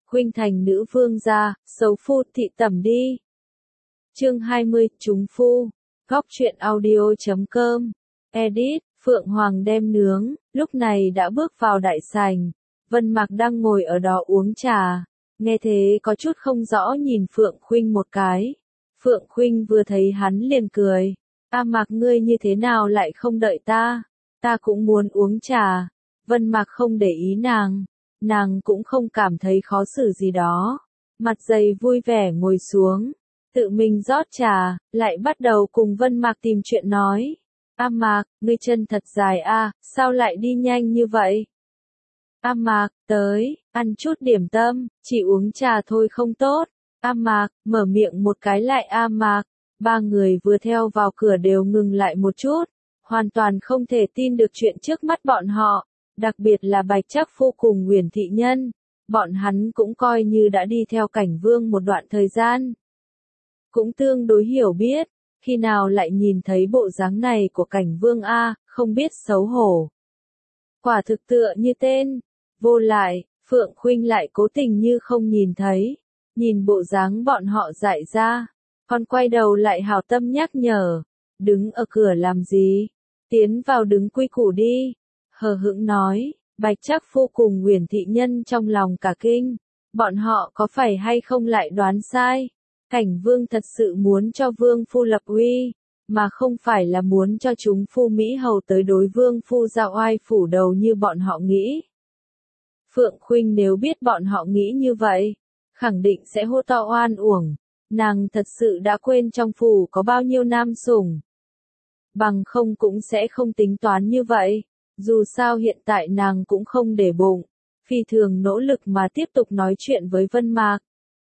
Khuynh thành nữ vương gia, xấu phu thị tẩm đi. Chương 20, Trúng phu. Góc truyện audio.com. Edit, Phượng Hoàng đem nướng, lúc này đã bước vào đại sảnh. Vân Mạc đang ngồi ở đó uống trà. Nghe thế có chút không rõ nhìn Phượng Khuynh một cái. Phượng Khuynh vừa thấy hắn liền cười. A Mạc ngươi như thế nào lại không đợi ta? Ta cũng muốn uống trà. Vân Mạc không để ý nàng cũng không cảm thấy khó xử gì đó. Mặt dày vui vẻ ngồi xuống, tự mình rót trà, lại bắt đầu cùng Vân Mạc tìm chuyện nói. A Mạc, ngươi chân thật dài a, sao lại đi nhanh như vậy? A Mạc, tới, ăn chút điểm tâm, chỉ uống trà thôi không tốt. A Mạc, mở miệng một cái lại A Mạc. Ba người vừa theo vào cửa đều ngừng lại một chút, hoàn toàn không thể tin được chuyện trước mắt bọn họ, đặc biệt là Bạch Trác Phu cùng Huyền Thị Nhân, bọn hắn cũng coi như đã đi theo Cảnh Vương một đoạn thời gian. Cũng tương đối hiểu biết, khi nào lại nhìn thấy bộ dáng này của Cảnh Vương a, không biết xấu hổ. Quả thực tựa như tên, vô lại, Phượng Khuynh lại cố tình như không nhìn thấy, nhìn bộ dáng bọn họ dại ra. Còn quay đầu lại hảo tâm nhắc nhở, đứng ở cửa làm gì, tiến vào đứng quy củ đi, hờ hững nói. Bạch Trác Phu cùng Huyền Thị Nhân trong lòng cả kinh, bọn họ có phải hay không lại đoán sai, Cảnh Vương thật sự muốn cho Vương Phu lập uy, mà không phải là muốn cho chúng Phu Mỹ Hầu tới đối Vương Phu ra oai phủ đầu như bọn họ nghĩ. Phượng Khuynh nếu biết bọn họ nghĩ như vậy, khẳng định sẽ hô to oan uổng. Nàng thật sự đã quên trong phủ có bao nhiêu nam sủng. Bằng không cũng sẽ không tính toán như vậy. Dù sao hiện tại nàng cũng không để bụng. Phi thường nỗ lực mà tiếp tục nói chuyện với Vân Mạc.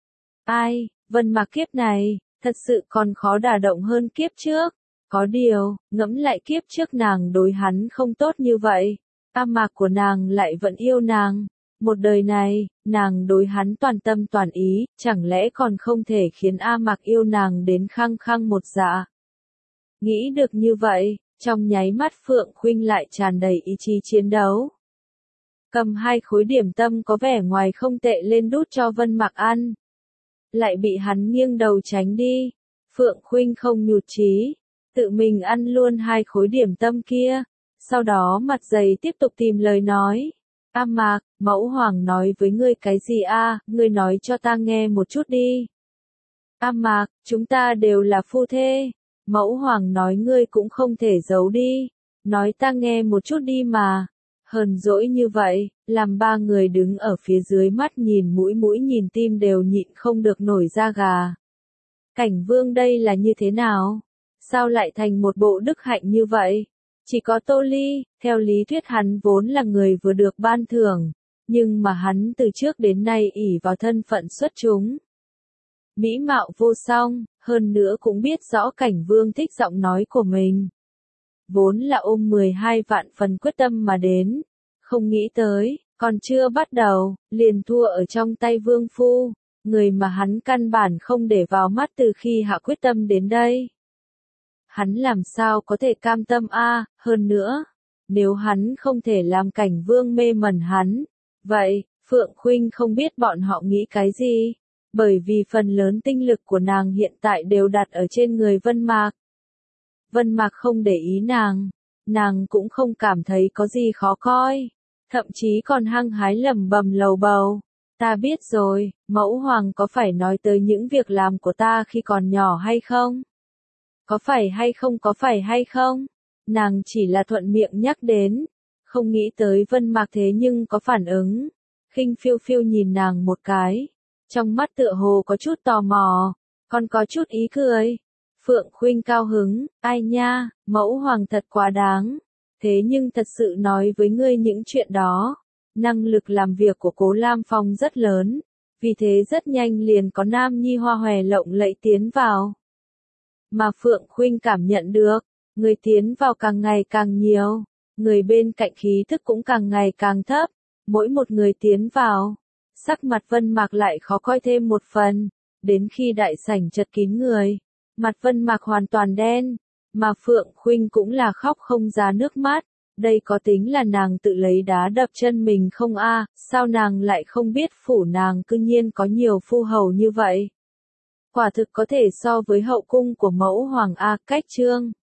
Ai, Vân Mạc kiếp này, thật sự còn khó đả động hơn kiếp trước. Có điều, ngẫm lại kiếp trước nàng đối hắn không tốt như vậy. A Mạc của nàng lại vẫn yêu nàng. Một đời này, nàng đối hắn toàn tâm toàn ý, chẳng lẽ còn không thể khiến A Mạc yêu nàng đến khăng khăng một dạ. Nghĩ được như vậy, trong nháy mắt Phượng Khuynh lại tràn đầy ý chí chiến đấu. Cầm 2 khối điểm tâm có vẻ ngoài không tệ lên đút cho Vân Mạc ăn. Lại bị hắn nghiêng đầu tránh đi. Phượng Khuynh không nhụt chí, tự mình ăn luôn 2 khối điểm tâm kia. Sau đó mặt dày tiếp tục tìm lời nói. A Mạc, mẫu hoàng nói với ngươi cái gì a? Ngươi nói cho ta nghe một chút đi. A Mạc, chúng ta đều là phu thê. Mẫu hoàng nói ngươi cũng không thể giấu đi. Nói ta nghe một chút đi mà. Hờn dỗi như vậy, làm ba người đứng ở phía dưới mắt nhìn mũi nhìn tim đều nhịn không được nổi da gà. Cảnh Vương đây là như thế nào? Sao lại thành một bộ đức hạnh như vậy? Chỉ có Tô Ly, theo lý thuyết hắn vốn là người vừa được ban thưởng, nhưng mà hắn từ trước đến nay ỷ vào thân phận xuất chúng. Mỹ mạo vô song, hơn nữa cũng biết rõ Cảnh Vương thích giọng nói của mình. Vốn là ôm 12 vạn phần quyết tâm mà đến, không nghĩ tới, còn chưa bắt đầu, liền thua ở trong tay Vương Phu, người mà hắn căn bản không để vào mắt từ khi hạ quyết tâm đến đây. Hắn làm sao có thể cam tâm a, hơn nữa, nếu hắn không thể làm Cảnh Vương mê mẩn hắn, vậy, Phượng Khuynh không biết bọn họ nghĩ cái gì, bởi vì phần lớn tinh lực của nàng hiện tại đều đặt ở trên người Vân Mạc. Vân Mạc không để ý nàng cũng không cảm thấy có gì khó coi, thậm chí còn hăng hái lẩm bẩm lầu bầu. Ta biết rồi, mẫu hoàng có phải nói tới những việc làm của ta khi còn nhỏ hay không? Có phải hay không? Nàng chỉ là thuận miệng nhắc đến, không nghĩ tới Vân Mạc thế nhưng có phản ứng. Khinh phiêu phiêu nhìn nàng một cái, trong mắt tựa hồ có chút tò mò, còn có chút ý cười. Phượng Khuynh cao hứng, ai nha, mẫu hoàng thật quá đáng. Thế nhưng thật sự nói với ngươi những chuyện đó, năng lực làm việc của Cố Lam Phong rất lớn, vì thế rất nhanh liền có nam nhi hoa hòe lộng lẫy tiến vào. Mà Phượng Khuynh cảm nhận được, người tiến vào càng ngày càng nhiều, người bên cạnh khí thức cũng càng ngày càng thấp, mỗi một người tiến vào, sắc mặt Vân Mạc lại khó coi thêm một phần, đến khi đại sảnh chật kín người, mặt Vân Mạc hoàn toàn đen, mà Phượng Khuynh cũng là khóc không ra nước mắt, đây có tính là nàng tự lấy đá đập chân mình không a? Sao nàng lại không biết phủ nàng cư nhiên có nhiều phu hầu như vậy? Quả thực có thể so với hậu cung của mẫu hoàng a. Cách chương